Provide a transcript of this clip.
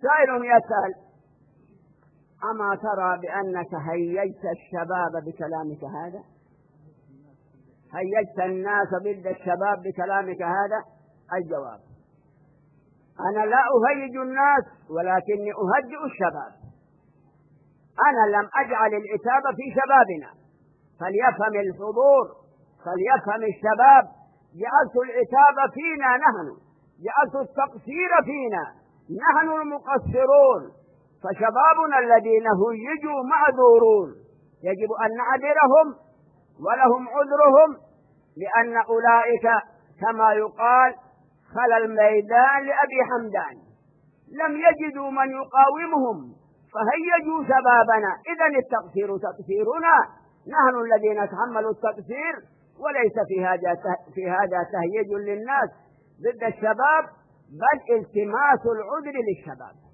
سائل يسأل: أما ترى بأنك هيجت الشباب بكلامك هذا؟ هيجت الناس ضد الشباب بكلامك هذا؟ الجواب: أنا لا أهيج الناس ولكني أهدئ الشباب. أنا لم أجعل العتاب في شبابنا، فليفهم الحضور، فليفهم الشباب، جعلت العتاب فينا نحن، جعلت التقصير فينا نحن المقصرون، فشبابنا الذين هيجوا معذورون، يجب أن نعذرهم ولهم عذرهم، لأن أولئك كما يقال خلى الميدان لأبي حمدان، لم يجدوا من يقاومهم فهيجوا شبابنا. إذن التقصير تقصيرنا، نحن الذين نتحمل التقصير، وليس في هذا تهييج للناس ضد الشباب، بل التماس العذر للشباب.